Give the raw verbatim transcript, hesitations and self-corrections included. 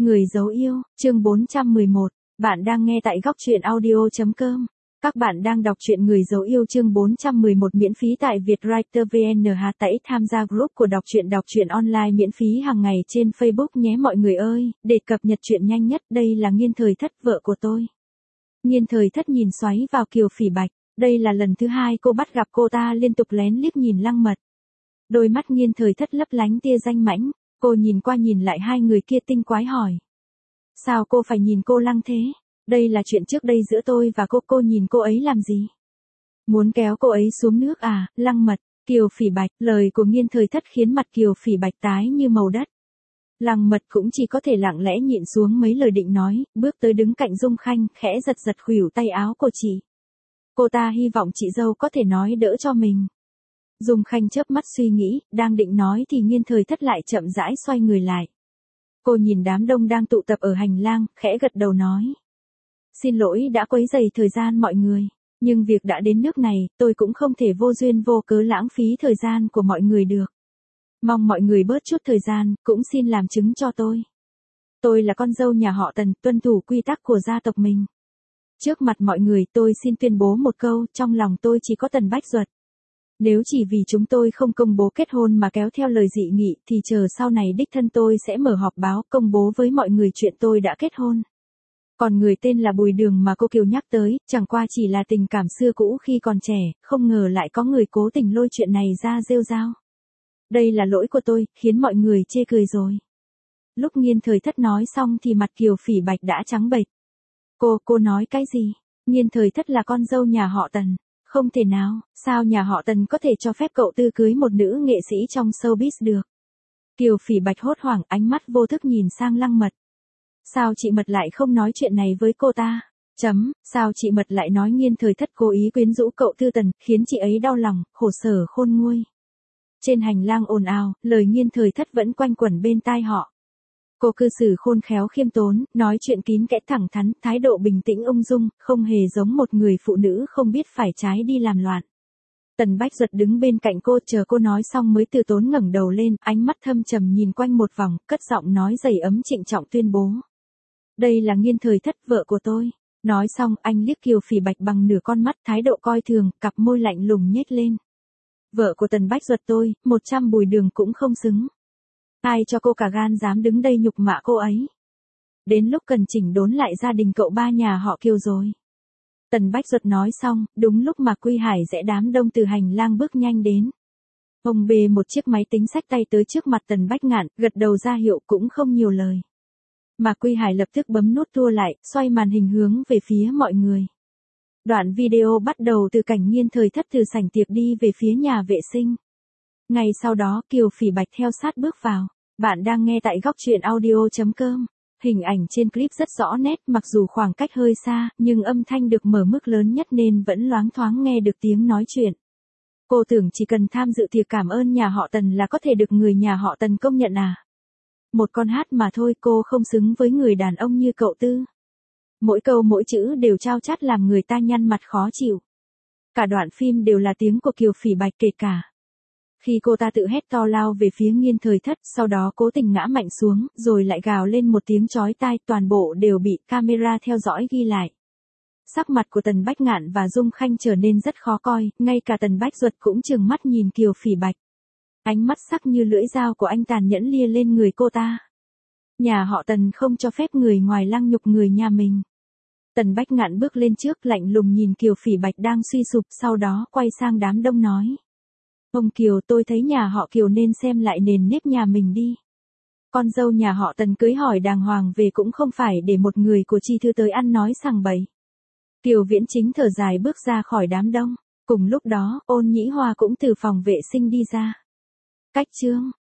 Người dấu yêu, chương bốn trăm mười một. Bạn đang nghe tại góc truyện audio chấm com. Các bạn đang đọc truyện Người dấu yêu chương bốn trăm mười một miễn phí tại Vietwriter vê en. Hãy tham gia group của đọc truyện đọc truyện online miễn phí hàng ngày trên Facebook nhé mọi người ơi, để cập nhật truyện nhanh nhất. Đây là Nghiên Thời Thất, vợ của tôi. Nghiên Thời Thất nhìn xoáy vào Kiều Phỉ Bạch, đây là lần thứ hai cô bắt gặp cô ta liên tục lén liếc nhìn Lăng Mật. Đôi mắt Nghiên Thời Thất lấp lánh tia danh mãnh, cô nhìn qua nhìn lại hai người kia tinh quái hỏi. Sao cô phải nhìn cô Lăng thế? Đây là chuyện trước đây giữa tôi và cô, cô nhìn cô ấy làm gì? Muốn kéo cô ấy xuống nước à, Lăng Mật, Kiều Phỉ Bạch, lời của Nghiên Thời Thất khiến mặt Kiều Phỉ Bạch tái như màu đất. Lăng Mật cũng chỉ có thể lặng lẽ nhịn xuống mấy lời định nói, bước tới đứng cạnh Dung Khanh, khẽ giật giật khuỷu tay áo của chị. Cô ta hy vọng chị dâu có thể nói đỡ cho mình. Dung Khanh chớp mắt suy nghĩ, đang định nói thì Nghiên Thời Thất lại chậm rãi xoay người lại. Cô nhìn đám đông đang tụ tập ở hành lang, khẽ gật đầu nói. Xin lỗi đã quấy rầy thời gian mọi người, nhưng việc đã đến nước này, tôi cũng không thể vô duyên vô cớ lãng phí thời gian của mọi người được. Mong mọi người bớt chút thời gian, cũng xin làm chứng cho tôi. Tôi là con dâu nhà họ Tần, tuân thủ quy tắc của gia tộc mình. Trước mặt mọi người tôi xin tuyên bố một câu, trong lòng tôi chỉ có Tần Bách Duật. Nếu chỉ vì chúng tôi không công bố kết hôn mà kéo theo lời dị nghị thì chờ sau này đích thân tôi sẽ mở họp báo công bố với mọi người chuyện tôi đã kết hôn. Còn người tên là Bùi Đường mà cô Kiều nhắc tới, chẳng qua chỉ là tình cảm xưa cũ khi còn trẻ, không ngờ lại có người cố tình lôi chuyện này ra rêu rao. Đây là lỗi của tôi, khiến mọi người chê cười rồi. Lúc Nghiên Thời Thất nói xong thì mặt Kiều Phỉ Bạch đã trắng bệch. Cô, cô nói cái gì? Nghiên Thời Thất là con dâu nhà họ Tần. Không thể nào, sao nhà họ Tần có thể cho phép cậu Tư cưới một nữ nghệ sĩ trong showbiz được? Kiều Phỉ Bạch hốt hoảng, ánh mắt vô thức nhìn sang Lăng Mật. Sao chị Mật lại không nói chuyện này với cô ta? Chấm, sao chị Mật lại nói Nghiên Thời Thất cố ý quyến rũ cậu Tư Tần, khiến chị ấy đau lòng, khổ sở khôn nguôi. Trên hành lang ồn ào, lời Nghiên Thời Thất vẫn quanh quẩn bên tai họ. Cô cư xử khôn khéo khiêm tốn, nói chuyện kín kẽ thẳng thắn, thái độ bình tĩnh ung dung, không hề giống một người phụ nữ không biết phải trái đi làm loạn. Tần Bách Duật đứng bên cạnh cô, chờ cô nói xong mới từ tốn ngẩng đầu lên, ánh mắt thâm trầm nhìn quanh một vòng, cất giọng nói dày ấm trịnh trọng tuyên bố. Đây là Nghiên Thời Thất, vợ của tôi. Nói xong, anh liếc Kiều Phỉ Bạch bằng nửa con mắt, thái độ coi thường, cặp môi lạnh lùng nhếch lên. Vợ của Tần Bách Duật tôi, một trăm Bùi Đường cũng không xứng. Ai cho cô cả gan dám đứng đây nhục mạ cô ấy? Đến lúc cần chỉnh đốn lại gia đình cậu ba nhà họ Kiều rồi. Tần Bách Duật nói xong, đúng lúc mà Quy Hải rẽ đám đông từ hành lang bước nhanh đến. Ông bê một chiếc máy tính xách tay tới trước mặt Tần Bách Ngạn, gật đầu ra hiệu cũng không nhiều lời. Mà Quy Hải lập tức bấm nút tua lại, xoay màn hình hướng về phía mọi người. Đoạn video bắt đầu từ cảnh Nghiên Thời Thất từ sảnh tiệc đi về phía nhà vệ sinh. Ngay sau đó Kiều Phỉ Bạch theo sát bước vào. Bạn đang nghe tại góc truyện audio chấm com. Hình ảnh trên clip rất rõ nét, mặc dù khoảng cách hơi xa, nhưng âm thanh được mở mức lớn nhất nên vẫn loáng thoáng nghe được tiếng nói chuyện. Cô tưởng chỉ cần tham dự tiệc cảm ơn nhà họ Tần là có thể được người nhà họ Tần công nhận à? Một con hát mà thôi, cô không xứng với người đàn ông như cậu Tư. Mỗi câu mỗi chữ đều trao chát làm người ta nhăn mặt khó chịu. Cả đoạn phim đều là tiếng của Kiều Phỉ Bạch kể cả. Khi cô ta tự hét to lao về phía Nghiên Thời Thất, sau đó cố tình ngã mạnh xuống, rồi lại gào lên một tiếng chói tai, toàn bộ đều bị camera theo dõi ghi lại. Sắc mặt của Tần Bách Ngạn và Dung Khanh trở nên rất khó coi, ngay cả Tần Bách Duật cũng trừng mắt nhìn Kiều Phỉ Bạch. Ánh mắt sắc như lưỡi dao của anh tàn nhẫn lia lên người cô ta. Nhà họ Tần không cho phép người ngoài lăng nhục người nhà mình. Tần Bách Ngạn bước lên trước, lạnh lùng nhìn Kiều Phỉ Bạch đang suy sụp, sau đó quay sang đám đông nói. Ông Kiều, tôi thấy nhà họ Kiều nên xem lại nền nếp nhà mình đi. Con dâu nhà họ Tần cưới hỏi đàng hoàng về cũng không phải để một người của chi thư tới ăn nói sằng bậy. Kiều Viễn Chính thở dài bước ra khỏi đám đông. Cùng lúc đó, Ôn Nhĩ Hoa cũng từ phòng vệ sinh đi ra. Cách chương,